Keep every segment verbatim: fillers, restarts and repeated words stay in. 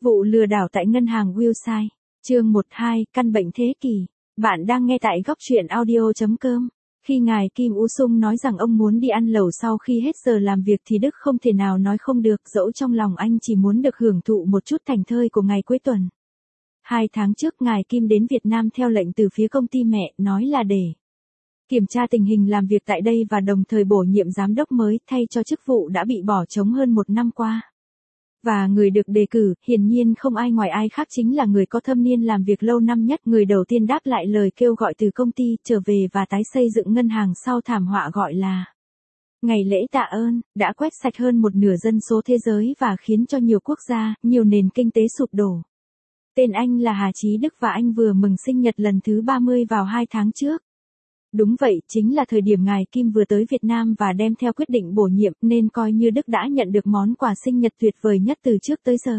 Vụ lừa đảo tại ngân hàng Willside. Chương một hai, căn bệnh thế kỷ. Bạn đang nghe tại góc truyện audio chấm com. Khi ngài Kim U Sung nói rằng ông muốn đi ăn lẩu sau khi hết giờ làm việc thì Đức không thể nào nói không được, dẫu trong lòng anh chỉ muốn được hưởng thụ một chút thành thơi của ngày cuối tuần. Hai tháng trước ngài Kim đến Việt Nam theo lệnh từ phía công ty mẹ, nói là để kiểm tra tình hình làm việc tại đây và đồng thời bổ nhiệm giám đốc mới thay cho chức vụ đã bị bỏ trống hơn một năm qua. Và người được đề cử, hiển nhiên không ai ngoài ai khác chính là người có thâm niên làm việc lâu năm nhất, người đầu tiên đáp lại lời kêu gọi từ công ty, trở về và tái xây dựng ngân hàng sau thảm họa gọi là Ngày lễ tạ ơn, đã quét sạch hơn một nửa dân số thế giới và khiến cho nhiều quốc gia, nhiều nền kinh tế sụp đổ. Tên anh là Hà Chí Đức và anh vừa mừng sinh nhật lần thứ ba mươi vào hai tháng trước. Đúng vậy, chính là thời điểm ngài Kim vừa tới Việt Nam và đem theo quyết định bổ nhiệm, nên coi như Đức đã nhận được món quà sinh nhật tuyệt vời nhất từ trước tới giờ.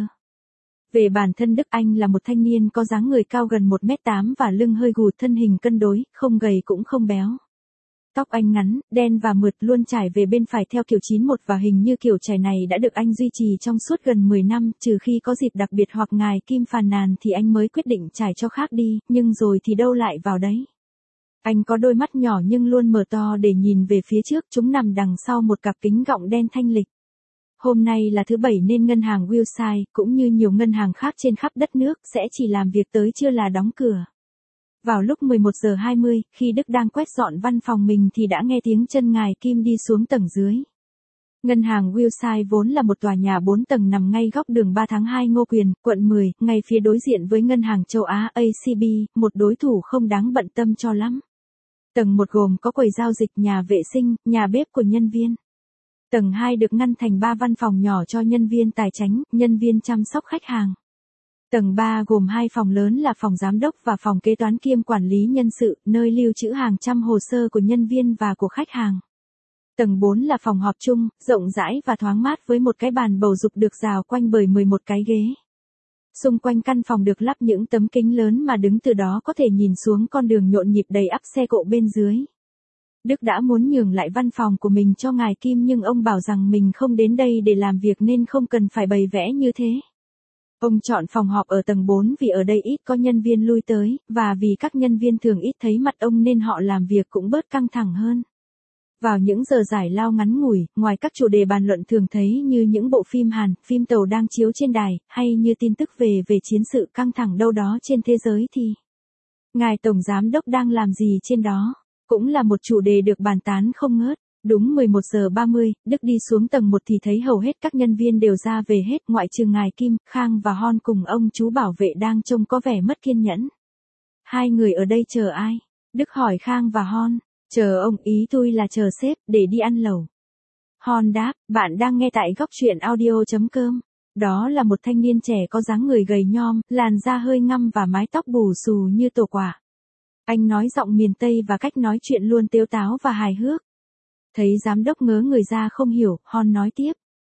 Về bản thân Đức, anh là một thanh niên có dáng người cao gần một mét tám và lưng hơi gù, thân hình cân đối, không gầy cũng không béo. Tóc anh ngắn, đen và mượt, luôn trải về bên phải theo kiểu chín một và hình như kiểu chải này đã được anh duy trì trong suốt gần mười năm, trừ khi có dịp đặc biệt hoặc ngài Kim phàn nàn thì anh mới quyết định trải cho khác đi, nhưng rồi thì đâu lại vào đấy. Anh có đôi mắt nhỏ nhưng luôn mở to để nhìn về phía trước, chúng nằm đằng sau một cặp kính gọng đen thanh lịch. Hôm nay là thứ Bảy nên ngân hàng Willside, cũng như nhiều ngân hàng khác trên khắp đất nước, sẽ chỉ làm việc tới trưa là đóng cửa. Vào lúc mười một giờ hai mươi, khi Đức đang quét dọn văn phòng mình thì đã nghe tiếng chân ngài Kim đi xuống tầng dưới. Ngân hàng Willside vốn là một tòa nhà bốn tầng nằm ngay góc đường ba tháng hai Ngô Quyền, quận mười, ngay phía đối diện với ngân hàng châu Á A C B, một đối thủ không đáng bận tâm cho lắm. Tầng một gồm có quầy giao dịch, nhà vệ sinh, nhà bếp của nhân viên. Tầng hai được ngăn thành ba văn phòng nhỏ cho nhân viên tài chánh, nhân viên chăm sóc khách hàng. Tầng ba gồm hai phòng lớn là phòng giám đốc và phòng kế toán kiêm quản lý nhân sự, nơi lưu trữ hàng trăm hồ sơ của nhân viên và của khách hàng. Tầng bốn là phòng họp chung, rộng rãi và thoáng mát với một cái bàn bầu dục được rào quanh bởi mười một cái ghế. Xung quanh căn phòng được lắp những tấm kính lớn mà đứng từ đó có thể nhìn xuống con đường nhộn nhịp đầy ắp xe cộ bên dưới. Đức đã muốn nhường lại văn phòng của mình cho ngài Kim nhưng ông bảo rằng mình không đến đây để làm việc nên không cần phải bày vẽ như thế. Ông chọn phòng họp ở tầng bốn vì ở đây ít có nhân viên lui tới, và vì các nhân viên thường ít thấy mặt ông nên họ làm việc cũng bớt căng thẳng hơn. Vào những giờ giải lao ngắn ngủi, ngoài các chủ đề bàn luận thường thấy như những bộ phim Hàn, phim tàu đang chiếu trên đài, hay như tin tức về về chiến sự căng thẳng đâu đó trên thế giới thì ngài Tổng Giám Đốc đang làm gì trên đó, cũng là một chủ đề được bàn tán không ngớt. Đúng mười một giờ ba mươi, Đức đi xuống tầng một thì thấy hầu hết các nhân viên đều ra về hết, ngoại trừ ngài Kim, Khang và Hon cùng ông chú bảo vệ đang trông có vẻ mất kiên nhẫn. Hai người ở đây chờ ai? Đức hỏi Khang và Hon. Chờ ông, ý tôi là chờ sếp, để đi ăn lẩu. Hon đáp, bạn đang nghe tại góc truyện audio chấm com. Đó là một thanh niên trẻ có dáng người gầy nhom, làn da hơi ngăm và mái tóc bù xù như tổ quả. Anh nói giọng miền Tây và cách nói chuyện luôn tếu táo và hài hước. Thấy giám đốc ngớ người ra không hiểu, Hon nói tiếp.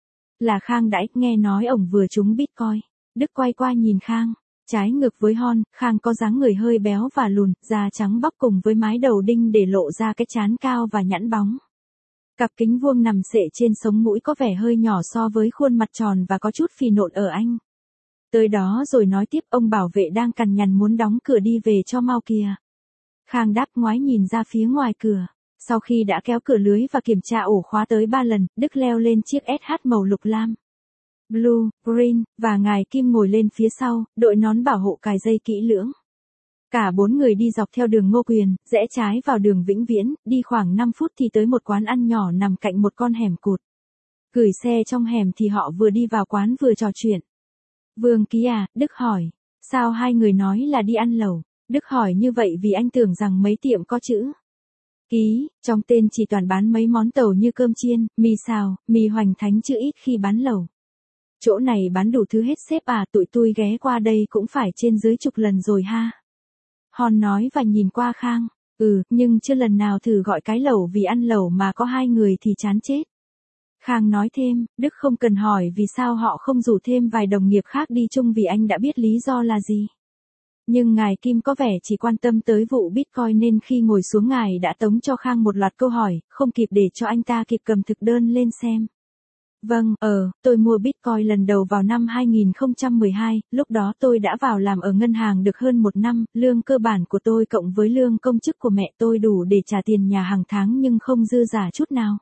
Là Khang đãi, nghe nói ổng vừa trúng Bitcoin. Đức quay qua nhìn Khang. Trái ngược với Hon, Khang có dáng người hơi béo và lùn, da trắng bóc cùng với mái đầu đinh để lộ ra cái trán cao và nhẵn bóng. Cặp kính vuông nằm xệ trên sống mũi có vẻ hơi nhỏ so với khuôn mặt tròn và có chút phì nộn ở anh. Tới đó rồi nói tiếp, ông bảo vệ đang cằn nhằn muốn đóng cửa đi về cho mau kìa. Khang đáp ngoái nhìn ra phía ngoài cửa. Sau khi đã kéo cửa lưới và kiểm tra ổ khóa tới ba lần, Đức leo lên chiếc ét hát màu lục lam, blue, green, và ngài Kim ngồi lên phía sau, đội nón bảo hộ cài dây kỹ lưỡng. Cả bốn người đi dọc theo đường Ngô Quyền, rẽ trái vào đường Vĩnh Viễn, đi khoảng năm phút thì tới một quán ăn nhỏ nằm cạnh một con hẻm cụt. Gửi xe trong hẻm thì họ vừa đi vào quán vừa trò chuyện. Vương Ký à, Đức hỏi, sao hai người nói là đi ăn lẩu? Đức hỏi như vậy vì anh tưởng rằng mấy tiệm có chữ Ký, trong tên chỉ toàn bán mấy món tàu như cơm chiên, mì xào, mì hoành thánh chứ ít khi bán lẩu. Chỗ này bán đủ thứ hết sếp à, tụi tôi ghé qua đây cũng phải trên dưới chục lần rồi ha. Hon nói và nhìn qua Khang, ừ, nhưng chưa lần nào thử gọi cái lẩu vì ăn lẩu mà có hai người thì chán chết. Khang nói thêm, Đức không cần hỏi vì sao họ không rủ thêm vài đồng nghiệp khác đi chung vì anh đã biết lý do là gì. Nhưng ngài Kim có vẻ chỉ quan tâm tới vụ Bitcoin nên khi ngồi xuống ngài đã tống cho Khang một loạt câu hỏi, không kịp để cho anh ta kịp cầm thực đơn lên xem. Vâng, ờ, tôi mua Bitcoin lần đầu vào năm hai nghìn không trăm mười hai, lúc đó tôi đã vào làm ở ngân hàng được hơn một năm, lương cơ bản của tôi cộng với lương công chức của mẹ tôi đủ để trả tiền nhà hàng tháng nhưng không dư giả chút nào.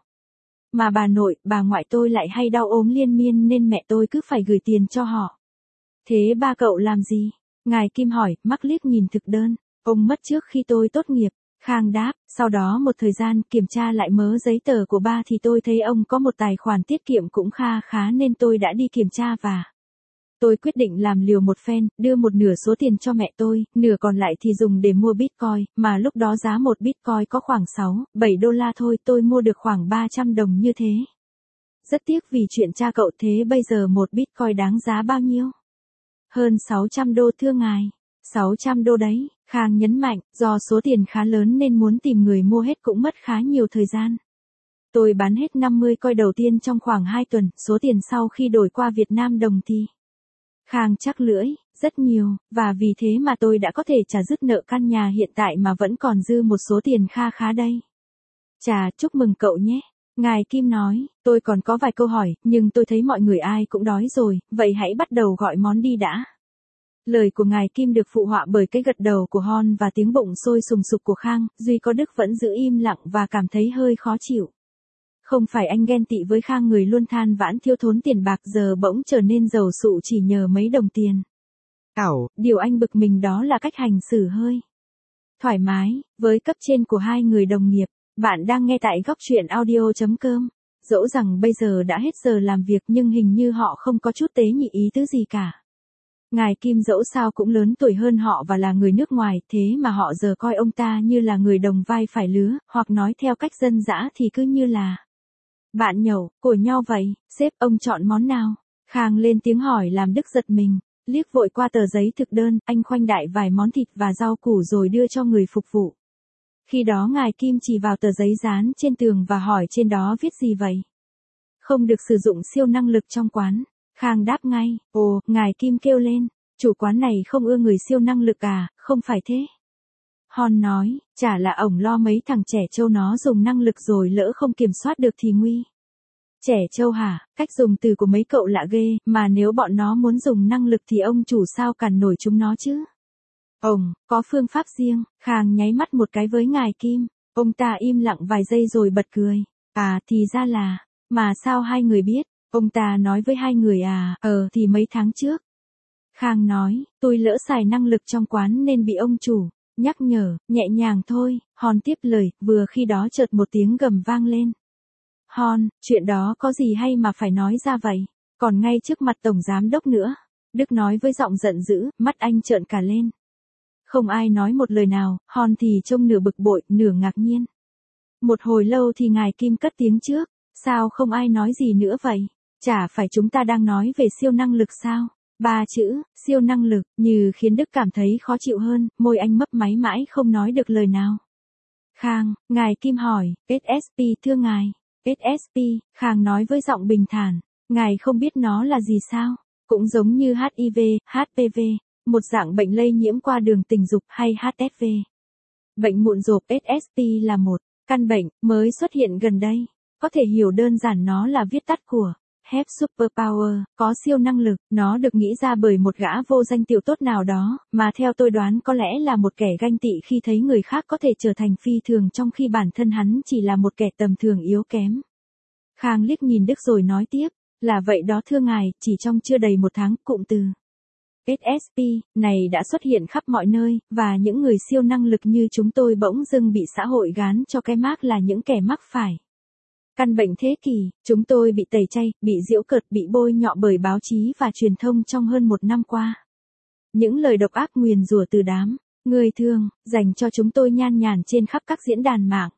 Mà bà nội, bà ngoại tôi lại hay đau ốm liên miên nên mẹ tôi cứ phải gửi tiền cho họ. Thế ba cậu làm gì? Ngài Kim hỏi, mắc liếc nhìn thực đơn. Ông mất trước khi tôi tốt nghiệp. Khang đáp, sau đó một thời gian kiểm tra lại mớ giấy tờ của ba thì tôi thấy ông có một tài khoản tiết kiệm cũng kha khá nên tôi đã đi kiểm tra và tôi quyết định làm liều một phen, đưa một nửa số tiền cho mẹ tôi, nửa còn lại thì dùng để mua Bitcoin, mà lúc đó giá một Bitcoin có khoảng sáu, bảy đô la thôi, tôi mua được khoảng ba trăm đồng như thế. Rất tiếc vì chuyện cha cậu, thế bây giờ một Bitcoin đáng giá bao nhiêu? Hơn sáu trăm đô thưa ngài. sáu trăm đô đấy, Khang nhấn mạnh, do số tiền khá lớn nên muốn tìm người mua hết cũng mất khá nhiều thời gian. Tôi bán hết năm mươi coin đầu tiên trong khoảng hai tuần, số tiền sau khi đổi qua Việt Nam đồng thì Khang chắc lưỡi, rất nhiều, và vì thế mà tôi đã có thể trả dứt nợ căn nhà hiện tại mà vẫn còn dư một số tiền kha khá đây. Chà, chúc mừng cậu nhé. Ngài Kim nói, tôi còn có vài câu hỏi, nhưng tôi thấy mọi người ai cũng đói rồi, vậy hãy bắt đầu gọi món đi đã. Lời của ngài Kim được phụ họa bởi cái gật đầu của Hon và tiếng bụng sôi sùng sục của Khang, Duy có Đức vẫn giữ im lặng và cảm thấy hơi khó chịu. Không phải anh ghen tị với Khang người luôn than vãn thiếu thốn tiền bạc giờ bỗng trở nên giàu sụ chỉ nhờ mấy đồng tiền. Ảo, điều anh bực mình đó là cách hành xử hơi thoải mái với cấp trên của hai người đồng nghiệp. Bạn đang nghe tại góc truyện audio chấm com. Dẫu rằng bây giờ đã hết giờ làm việc nhưng hình như họ không có chút tế nhị ý tứ gì cả. Ngài Kim dẫu sao cũng lớn tuổi hơn họ và là người nước ngoài, thế mà họ giờ coi ông ta như là người đồng vai phải lứa, hoặc nói theo cách dân dã thì cứ như là bạn nhậu của nhau vậy. Sếp, ông chọn món nào? Khang lên tiếng hỏi làm Đức giật mình, liếc vội qua tờ giấy thực đơn, anh khoanh đại vài món thịt và rau củ rồi đưa cho người phục vụ. Khi đó ngài Kim chỉ vào tờ giấy dán trên tường và hỏi trên đó viết gì vậy? Không được sử dụng siêu năng lực trong quán. Khang đáp ngay, ồ, ngài Kim kêu lên, chủ quán này không ưa người siêu năng lực à, không phải thế? Hon nói, chả là ổng lo mấy thằng trẻ trâu nó dùng năng lực rồi lỡ không kiểm soát được thì nguy. Trẻ trâu hả, cách dùng từ của mấy cậu lạ ghê, mà nếu bọn nó muốn dùng năng lực thì ông chủ sao cản nổi chúng nó chứ? Ổng, có phương pháp riêng. Khang nháy mắt một cái với ngài Kim, ông ta im lặng vài giây rồi bật cười. À, thì ra là, mà sao hai người biết? Ông ta nói với hai người à, ờ thì mấy tháng trước. Khang nói, tôi lỡ xài năng lực trong quán nên bị ông chủ nhắc nhở, nhẹ nhàng thôi. Hon tiếp lời, vừa khi đó chợt một tiếng gầm vang lên. Hon, chuyện đó có gì hay mà phải nói ra vậy? Còn ngay trước mặt tổng giám đốc nữa. Đức nói với giọng giận dữ, mắt anh trợn cả lên. Không ai nói một lời nào, Hon thì trông nửa bực bội, nửa ngạc nhiên. Một hồi lâu thì ngài Kim cất tiếng trước, sao không ai nói gì nữa vậy? Chả phải chúng ta đang nói về siêu năng lực sao? Ba chữ, siêu năng lực, như khiến Đức cảm thấy khó chịu hơn, môi anh mấp máy mãi không nói được lời nào. Khang, ngài Kim hỏi, ét ét pê thưa ngài. ét ét pê, Khang nói với giọng bình thản, ngài không biết nó là gì sao? Cũng giống như hát i vê, hát pê vê, một dạng bệnh lây nhiễm qua đường tình dục hay hát ép vê. Bệnh mụn rộp ét ét pê là một căn bệnh mới xuất hiện gần đây. Có thể hiểu đơn giản nó là viết tắt của Have Superpower, có siêu năng lực. Nó được nghĩ ra bởi một gã vô danh tiểu tốt nào đó, mà theo tôi đoán có lẽ là một kẻ ganh tị khi thấy người khác có thể trở thành phi thường trong khi bản thân hắn chỉ là một kẻ tầm thường yếu kém. Khang liếc nhìn Đức rồi nói tiếp, là vậy đó thưa ngài, chỉ trong chưa đầy một tháng, cụm từ ét ét pê này đã xuất hiện khắp mọi nơi, và những người siêu năng lực như chúng tôi bỗng dưng bị xã hội gán cho cái mác là những kẻ mắc phải căn bệnh thế kỷ. Chúng tôi bị tẩy chay, bị giễu cợt, bị bôi nhọ bởi báo chí và truyền thông trong hơn một năm qua. Những lời độc ác nguyền rủa từ đám người thường dành cho chúng tôi nhan nhản trên khắp các diễn đàn mạng.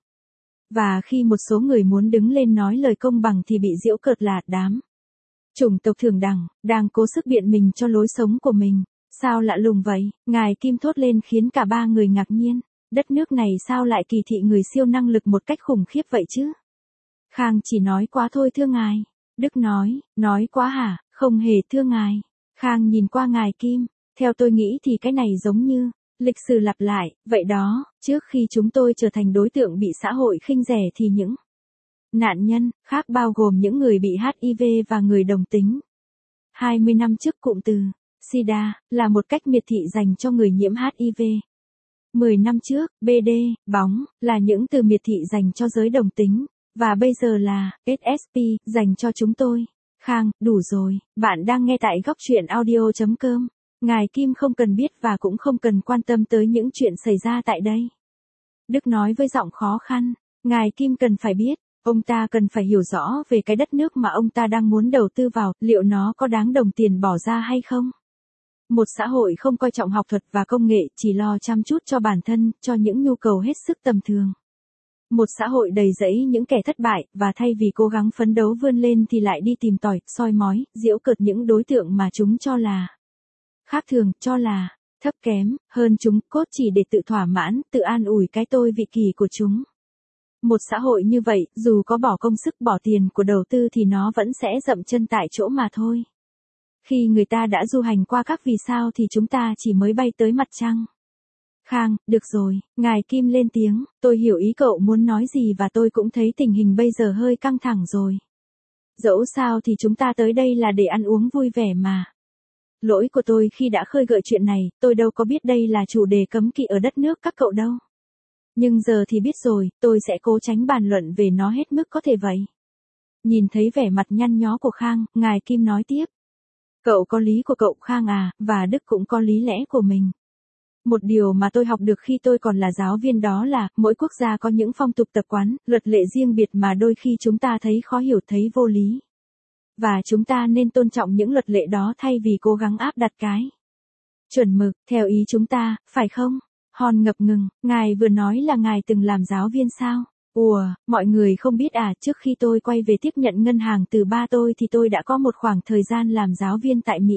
Và khi một số người muốn đứng lên nói lời công bằng thì bị giễu cợt là đám chủng tộc thường đẳng, đang cố sức biện mình cho lối sống của mình. Sao lạ lùng vậy? Ngài Kim thốt lên khiến cả ba người ngạc nhiên. Đất nước này sao lại kỳ thị người siêu năng lực một cách khủng khiếp vậy chứ? Khang chỉ nói quá thôi thưa ngài. Đức nói, nói quá hả? Không hề thưa ngài. Khang nhìn qua ngài Kim, theo tôi nghĩ thì cái này giống như lịch sử lặp lại, vậy đó, trước khi chúng tôi trở thành đối tượng bị xã hội khinh rẻ thì những Nạn nhân khác bao gồm những người bị hát i vê và người đồng tính. hai mươi năm trước cụm từ SIDA là một cách miệt thị dành cho người nhiễm hát i vê. mười năm trước, bê đê, bóng là những từ miệt thị dành cho giới đồng tính, và bây giờ là ét ét pê dành cho chúng tôi. Khang, đủ rồi, bạn đang nghe tại góc truyện audio chấm com. Ngài Kim không cần biết và cũng không cần quan tâm tới những chuyện xảy ra tại đây. Đức nói với giọng khó khăn, Ngài Kim cần phải biết, ông ta cần phải hiểu rõ về cái đất nước mà ông ta đang muốn đầu tư vào, liệu nó có đáng đồng tiền bỏ ra hay không? Một xã hội không coi trọng học thuật và công nghệ, chỉ lo chăm chút cho bản thân, cho những nhu cầu hết sức tầm thường. Một xã hội đầy rẫy những kẻ thất bại, và thay vì cố gắng phấn đấu vươn lên thì lại đi tìm tòi, soi mói, giễu cợt những đối tượng mà chúng cho là khác thường, cho là thấp kém, hơn chúng, cốt chỉ để tự thỏa mãn, tự an ủi cái tôi vị kỷ của chúng. Một xã hội như vậy, dù có bỏ công sức bỏ tiền của đầu tư thì nó vẫn sẽ dậm chân tại chỗ mà thôi. Khi người ta đã du hành qua các vì sao thì chúng ta chỉ mới bay tới mặt trăng. Khang, được rồi, Ngài Kim lên tiếng, tôi hiểu ý cậu muốn nói gì và tôi cũng thấy tình hình bây giờ hơi căng thẳng rồi. Dẫu sao thì chúng ta tới đây là để ăn uống vui vẻ mà. Lỗi của tôi khi đã khơi gợi chuyện này, tôi đâu có biết đây là chủ đề cấm kỵ ở đất nước các cậu đâu. Nhưng giờ thì biết rồi, tôi sẽ cố tránh bàn luận về nó hết mức có thể vậy. Nhìn thấy vẻ mặt nhăn nhó của Khang, Ngài Kim nói tiếp. Cậu có lý của cậu Khang à, và Đức cũng có lý lẽ của mình. Một điều mà tôi học được khi tôi còn là giáo viên đó là, mỗi quốc gia có những phong tục tập quán, luật lệ riêng biệt mà đôi khi chúng ta thấy khó hiểu, thấy vô lý. Và chúng ta nên tôn trọng những luật lệ đó thay vì cố gắng áp đặt cái chuẩn mực, theo ý chúng ta, phải không? Hòn ngập ngừng, ngài vừa nói là ngài từng làm giáo viên sao? Ủa, mọi người không biết à, trước khi tôi quay về tiếp nhận ngân hàng từ ba tôi thì tôi đã có một khoảng thời gian làm giáo viên tại Mỹ.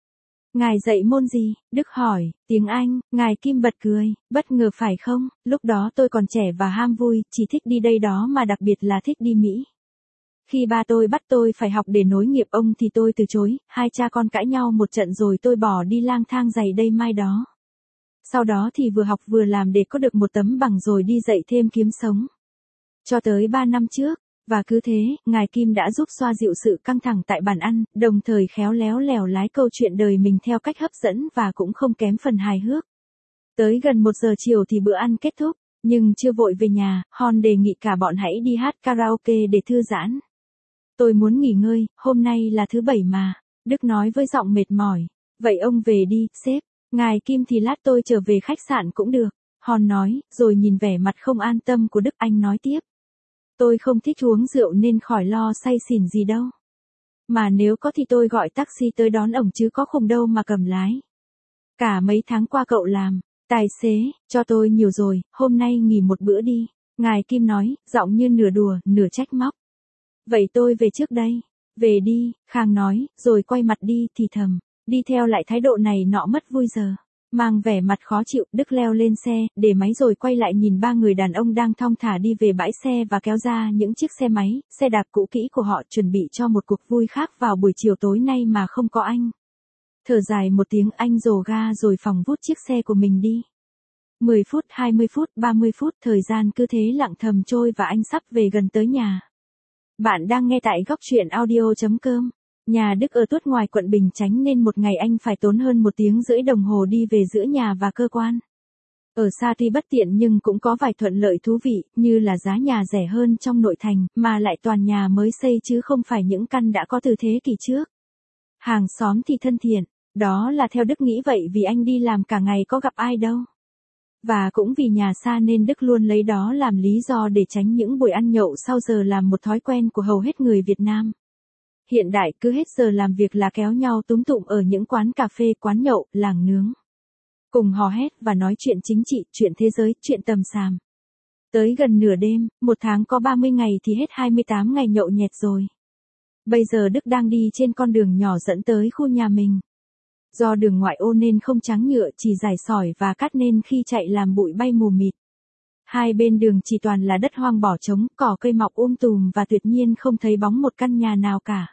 Ngài dạy môn gì? Đức hỏi, tiếng Anh, Ngài Kim bật cười, bất ngờ phải không? Lúc đó tôi còn trẻ và ham vui, chỉ thích đi đây đó mà đặc biệt là thích đi Mỹ. Khi ba tôi bắt tôi phải học để nối nghiệp ông thì tôi từ chối, hai cha con cãi nhau một trận rồi tôi bỏ đi lang thang giày đây mai đó. Sau đó thì vừa học vừa làm để có được một tấm bằng rồi đi dạy thêm kiếm sống. Cho tới ba năm trước, và cứ thế, Ngài Kim đã giúp xoa dịu sự căng thẳng tại bàn ăn, đồng thời khéo léo lèo lái câu chuyện đời mình theo cách hấp dẫn và cũng không kém phần hài hước. Tới gần một giờ chiều thì bữa ăn kết thúc, nhưng chưa vội về nhà, Hòn đề nghị cả bọn hãy đi hát karaoke để thư giãn. Tôi muốn nghỉ ngơi, hôm nay là thứ bảy mà, Đức nói với giọng mệt mỏi. Vậy ông về đi, sếp. Ngài Kim thì lát tôi trở về khách sạn cũng được. Hòn nói, rồi nhìn vẻ mặt không an tâm của Đức, anh nói tiếp. Tôi không thích uống rượu nên khỏi lo say xỉn gì đâu. Mà nếu có thì tôi gọi taxi tới đón ổng chứ có khùng đâu mà cầm lái. Cả mấy tháng qua cậu làm tài xế cho tôi nhiều rồi, hôm nay nghỉ một bữa đi. Ngài Kim nói, giọng như nửa đùa, nửa trách móc. Vậy tôi về trước đây. Về đi, Khang nói, rồi quay mặt đi thì thầm. Đi theo lại thái độ này nọ mất vui giờ. Mang vẻ mặt khó chịu, Đức leo lên xe, để máy rồi quay lại nhìn ba người đàn ông đang thong thả đi về bãi xe và kéo ra những chiếc xe máy, xe đạp cũ kỹ của họ chuẩn bị cho một cuộc vui khác vào buổi chiều tối nay mà không có anh. Thở dài một tiếng, anh rồ ga rồi phóng vút chiếc xe của mình đi. mười phút, hai mươi phút, ba mươi phút, thời gian cứ thế lặng thầm trôi và anh sắp về gần tới nhà. Bạn đang nghe tại góc truyện audio chấm com. Nhà Đức ở tuốt ngoài quận Bình Chánh nên một ngày anh phải tốn hơn một tiếng rưỡi đồng hồ đi về giữa nhà và cơ quan. Ở xa tuy bất tiện nhưng cũng có vài thuận lợi thú vị, như là giá nhà rẻ hơn trong nội thành, mà lại toàn nhà mới xây chứ không phải những căn đã có từ thế kỷ trước. Hàng xóm thì thân thiện, đó là theo Đức nghĩ vậy vì anh đi làm cả ngày có gặp ai đâu. Và cũng vì nhà xa nên Đức luôn lấy đó làm lý do để tránh những buổi ăn nhậu sau giờ làm, một thói quen của hầu hết người Việt Nam. Hiện đại cứ hết giờ làm việc là kéo nhau túm tụm ở những quán cà phê, quán nhậu, làng nướng. Cùng hò hét và nói chuyện chính trị, chuyện thế giới, chuyện tầm xàm. Tới gần nửa đêm, một tháng có ba mươi ngày thì hết hai mươi tám ngày nhậu nhẹt rồi. Bây giờ Đức đang đi trên con đường nhỏ dẫn tới khu nhà mình. Do đường ngoại ô nên không trắng nhựa, chỉ rải sỏi và cát nên khi chạy làm bụi bay mù mịt. Hai bên đường chỉ toàn là đất hoang bỏ trống, cỏ cây mọc um tùm và tuyệt nhiên không thấy bóng một căn nhà nào cả.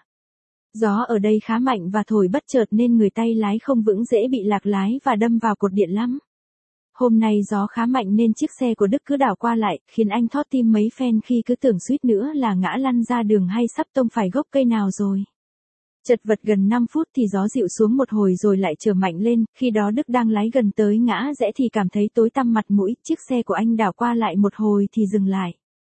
Gió ở đây khá mạnh và thổi bất chợt nên người tay lái không vững, dễ bị lạc lái và đâm vào cột điện lắm. Hôm nay gió khá mạnh nên chiếc xe của Đức cứ đảo qua lại, khiến anh thót tim mấy phen khi cứ tưởng suýt nữa là ngã lăn ra đường hay sắp tông phải gốc cây nào rồi. Chật vật gần năm phút thì gió dịu xuống một hồi rồi lại trở mạnh lên, khi đó Đức đang lái gần tới ngã rẽ thì cảm thấy tối tăm mặt mũi, chiếc xe của anh đảo qua lại một hồi thì dừng lại.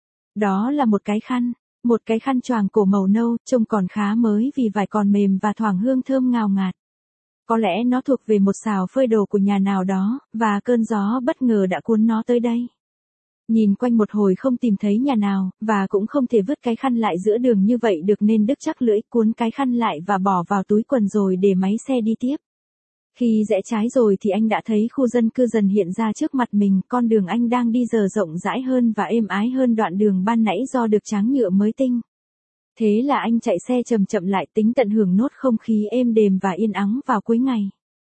Đó là một cái khăn, một cái khăn choàng cổ màu nâu, trông còn khá mới vì vải còn mềm và thoảng hương thơm ngào ngạt. Có lẽ nó thuộc về một xào phơi đồ của nhà nào đó, và cơn gió bất ngờ đã cuốn nó tới đây. Nhìn quanh một hồi không tìm thấy nhà nào, và cũng không thể vứt cái khăn lại giữa đường như vậy được nên Đức chắc lưỡi cuốn cái khăn lại và bỏ vào túi quần rồi để máy xe đi tiếp. Khi rẽ trái rồi thì anh đã thấy khu dân cư dần hiện ra trước mặt mình, con đường anh đang đi giờ rộng rãi hơn và êm ái hơn đoạn đường ban nãy do được tráng nhựa mới tinh. Thế là anh chạy xe chậm chậm lại tính tận hưởng nốt không khí êm đềm và yên ắng vào cuối ngày.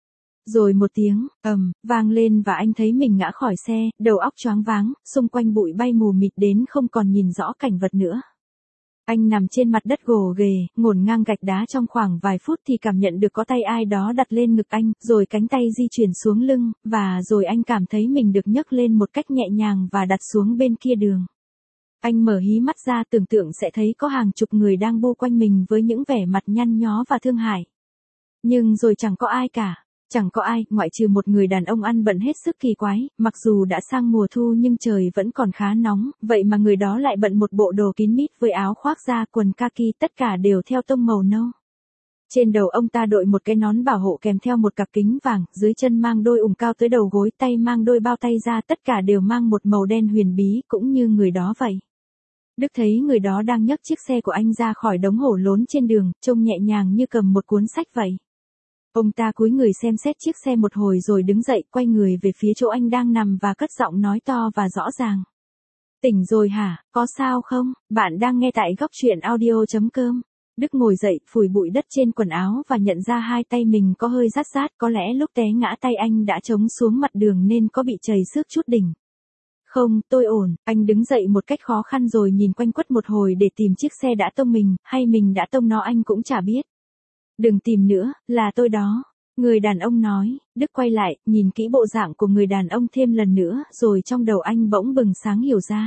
Rồi một tiếng, ầm, vang lên và anh thấy mình ngã khỏi xe, đầu óc choáng váng, xung quanh bụi bay mù mịt đến không còn nhìn rõ cảnh vật nữa. Anh nằm trên mặt đất gồ ghề, ngổn ngang gạch đá trong khoảng vài phút thì cảm nhận được có tay ai đó đặt lên ngực anh, rồi cánh tay di chuyển xuống lưng, và rồi anh cảm thấy mình được nhấc lên một cách nhẹ nhàng và đặt xuống bên kia đường. Anh mở hí mắt ra tưởng tượng sẽ thấy có hàng chục người đang bu quanh mình với những vẻ mặt nhăn nhó và thương hại. Nhưng rồi chẳng có ai cả. Chẳng có ai, ngoại trừ một người đàn ông ăn bận hết sức kỳ quái, mặc dù đã sang mùa thu nhưng trời vẫn còn khá nóng, vậy mà người đó lại bận một bộ đồ kín mít với áo khoác da quần kaki tất cả đều theo tông màu nâu. Trên đầu ông ta đội một cái nón bảo hộ kèm theo một cặp kính vàng, dưới chân mang đôi ủng cao tới đầu gối, tay mang đôi bao tay da tất cả đều mang một màu đen huyền bí cũng như người đó vậy. Đức thấy người đó đang nhấc chiếc xe của anh ra khỏi đống hổ lốn trên đường, trông nhẹ nhàng như cầm một cuốn sách vậy. Ông ta cúi người xem xét chiếc xe một hồi rồi đứng dậy, quay người về phía chỗ anh đang nằm và cất giọng nói to và rõ ràng. Tỉnh rồi hả, có sao không? Bạn đang nghe tại góc truyện audio chấm com. Đức ngồi dậy, phủi bụi đất trên quần áo và nhận ra hai tay mình có hơi rát rát, có lẽ lúc té ngã tay anh đã chống xuống mặt đường nên có bị chảy xước chút đỉnh. Không, tôi ổn, anh đứng dậy một cách khó khăn rồi nhìn quanh quất một hồi để tìm chiếc xe đã tông mình, hay mình đã tông nó anh cũng chả biết. Đừng tìm nữa, là tôi đó. Người đàn ông nói, Đức quay lại, nhìn kỹ bộ dạng của người đàn ông thêm lần nữa, rồi trong đầu anh bỗng bừng sáng hiểu ra.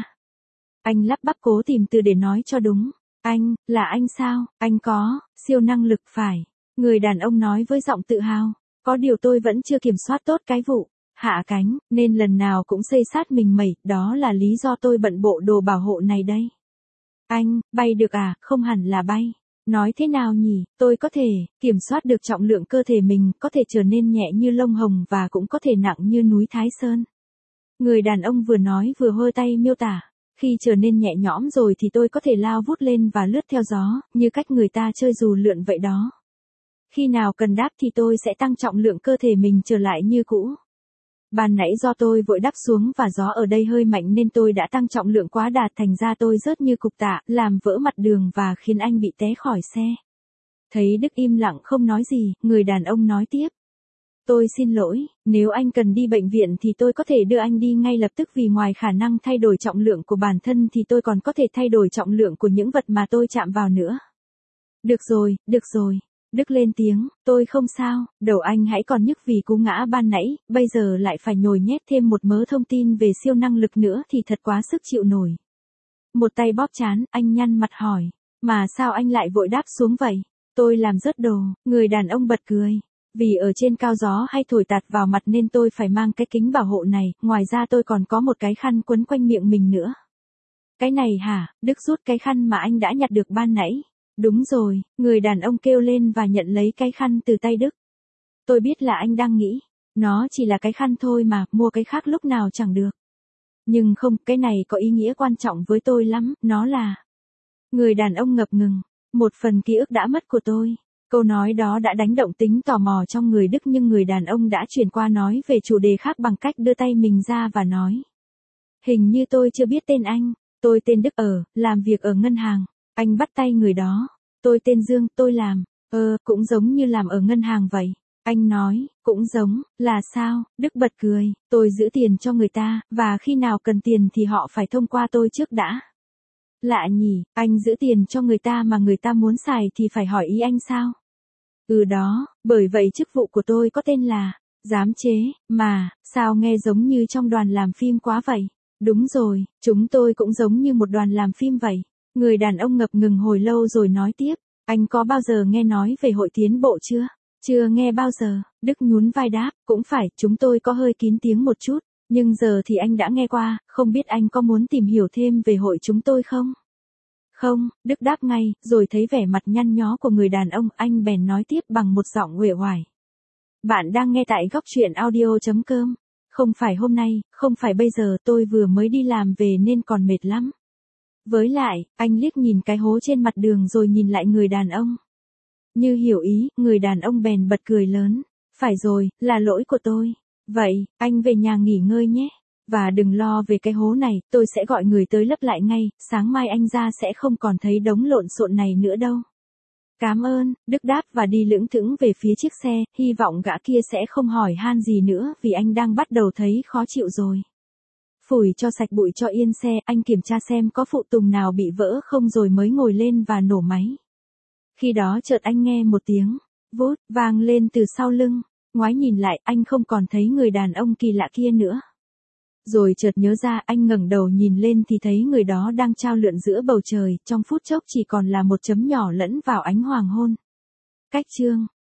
Anh lắp bắp cố tìm từ để nói cho đúng. Anh, là anh sao, anh có, siêu năng lực phải. Người đàn ông nói với giọng tự hào. Có điều tôi vẫn chưa kiểm soát tốt cái vụ hạ cánh, nên lần nào cũng xây sát mình mẩy, đó là lý do tôi bận bộ đồ bảo hộ này đây. Anh, bay được à, không hẳn là bay. Nói thế nào nhỉ, tôi có thể kiểm soát được trọng lượng cơ thể mình, có thể trở nên nhẹ như lông hồng và cũng có thể nặng như núi Thái Sơn. Người đàn ông vừa nói vừa hơ tay miêu tả, khi trở nên nhẹ nhõm rồi thì tôi có thể lao vút lên và lướt theo gió, như cách người ta chơi dù lượn vậy đó. Khi nào cần đáp thì tôi sẽ tăng trọng lượng cơ thể mình trở lại như cũ. Ban nãy do tôi vội đáp xuống và gió ở đây hơi mạnh nên tôi đã tăng trọng lượng quá đạt thành ra tôi rớt như cục tạ, làm vỡ mặt đường và khiến anh bị té khỏi xe. Thấy Đức im lặng không nói gì, người đàn ông nói tiếp. Tôi xin lỗi, nếu anh cần đi bệnh viện thì tôi có thể đưa anh đi ngay lập tức vì ngoài khả năng thay đổi trọng lượng của bản thân thì tôi còn có thể thay đổi trọng lượng của những vật mà tôi chạm vào nữa. Được rồi, được rồi. Đức lên tiếng, tôi không sao, đầu anh hãy còn nhức vì cú ngã ban nãy, bây giờ lại phải nhồi nhét thêm một mớ thông tin về siêu năng lực nữa thì thật quá sức chịu nổi. Một tay bóp trán, anh nhăn mặt hỏi, mà sao anh lại vội đáp xuống vậy? Tôi làm rớt đồ, người đàn ông bật cười. Vì ở trên cao gió hay thổi tạt vào mặt nên tôi phải mang cái kính bảo hộ này, ngoài ra tôi còn có một cái khăn quấn quanh miệng mình nữa. Cái này hả? Đức rút cái khăn mà anh đã nhặt được ban nãy. Đúng rồi, người đàn ông kêu lên và nhận lấy cái khăn từ tay Đức. Tôi biết là anh đang nghĩ, nó chỉ là cái khăn thôi mà, mua cái khác lúc nào chẳng được. Nhưng không, cái này có ý nghĩa quan trọng với tôi lắm, nó là... Người đàn ông ngập ngừng, một phần ký ức đã mất của tôi. Câu nói đó đã đánh động tính tò mò trong người Đức nhưng người đàn ông đã chuyển qua nói về chủ đề khác bằng cách đưa tay mình ra và nói. Hình như tôi chưa biết tên anh, tôi tên Đức ở, làm việc ở ngân hàng. Anh bắt tay người đó. Tôi tên Dương, tôi làm. Ờ, cũng giống như làm ở ngân hàng vậy. Anh nói, cũng giống, là sao? Đức bật cười, tôi giữ tiền cho người ta, và khi nào cần tiền thì họ phải thông qua tôi trước đã. Lạ nhỉ, anh giữ tiền cho người ta mà người ta muốn xài thì phải hỏi ý anh sao? Ừ đó, bởi vậy chức vụ của tôi có tên là Giám chế, mà, sao nghe giống như trong đoàn làm phim quá vậy? Đúng rồi, chúng tôi cũng giống như một đoàn làm phim vậy. Người đàn ông ngập ngừng hồi lâu rồi nói tiếp, anh có bao giờ nghe nói về hội tiến bộ chưa? Chưa nghe bao giờ, Đức nhún vai đáp, cũng phải, chúng tôi có hơi kín tiếng một chút, nhưng giờ thì anh đã nghe qua, không biết anh có muốn tìm hiểu thêm về hội chúng tôi không? Không, Đức đáp ngay, rồi thấy vẻ mặt nhăn nhó của người đàn ông, anh bèn nói tiếp bằng một giọng uể oải. Bạn đang nghe tại góc truyện audio.com. Không phải hôm nay, không phải bây giờ, tôi vừa mới đi làm về nên còn mệt lắm. Với lại, anh liếc nhìn cái hố trên mặt đường rồi nhìn lại người đàn ông. Như hiểu ý, người đàn ông bèn bật cười lớn. Phải rồi, là lỗi của tôi. Vậy, anh về nhà nghỉ ngơi nhé. Và đừng lo về cái hố này, tôi sẽ gọi người tới lấp lại ngay, sáng mai anh ra sẽ không còn thấy đống lộn xộn này nữa đâu. Cảm ơn, Đức đáp và đi lững thững về phía chiếc xe, hy vọng gã kia sẽ không hỏi han gì nữa vì anh đang bắt đầu thấy khó chịu rồi. Phủi cho sạch bụi cho yên xe, anh kiểm tra xem có phụ tùng nào bị vỡ không rồi mới ngồi lên và nổ máy. Khi đó chợt anh nghe một tiếng, vút, vang lên từ sau lưng, ngoái nhìn lại anh không còn thấy người đàn ông kỳ lạ kia nữa. Rồi chợt nhớ ra anh ngẩng đầu nhìn lên thì thấy người đó đang trao lượn giữa bầu trời, trong phút chốc chỉ còn là một chấm nhỏ lẫn vào ánh hoàng hôn. Cách chương